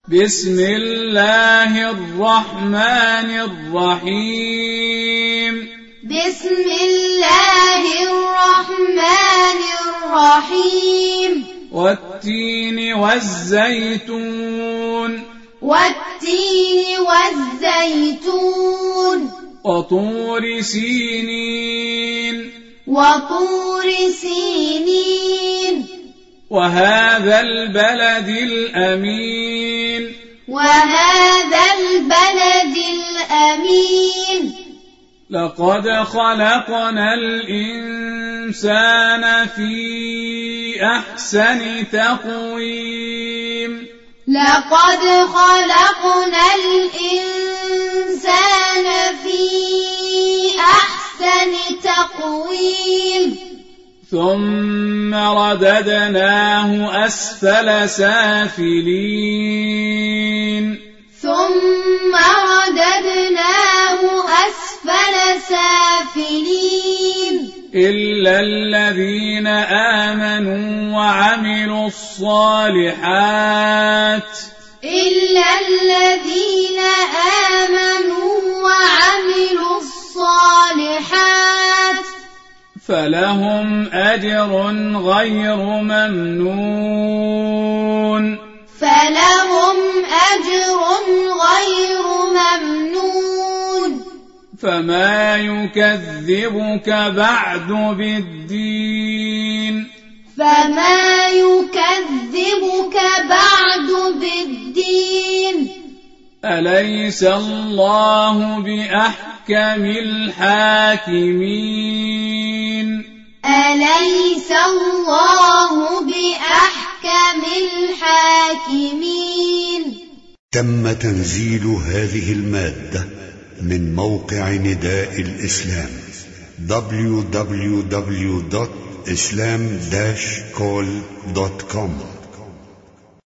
بسم الله الرحمن الرحيم بسم الله الرحمن الرحيم والتين والزيتون والتين والزيتون وطور سينين وطور سينين وهذا البلد الأمين وهذا البلد الأمين لقد خلقنا الإنسان في أحسن تقويم لقد خلقنا الإنسان في أحسن تقويم ثم رددناه أسفل سافلين ثم رددناه أسفل سافلين إلا الذين آمنوا وعملوا الصالحات إلا الذين آمنوا وعملوا الصالحات فلهم أجر غير ممنون فلهم أجر غير ممنون فما يكذبك بعد بالدين فما يكذبك بعد بالدين أليس الله بأحكم الحاكمين أليس الله بأحكم الحاكمين. تم تنزيل هذه المادة من موقع نداء الإسلام www.islam-call.com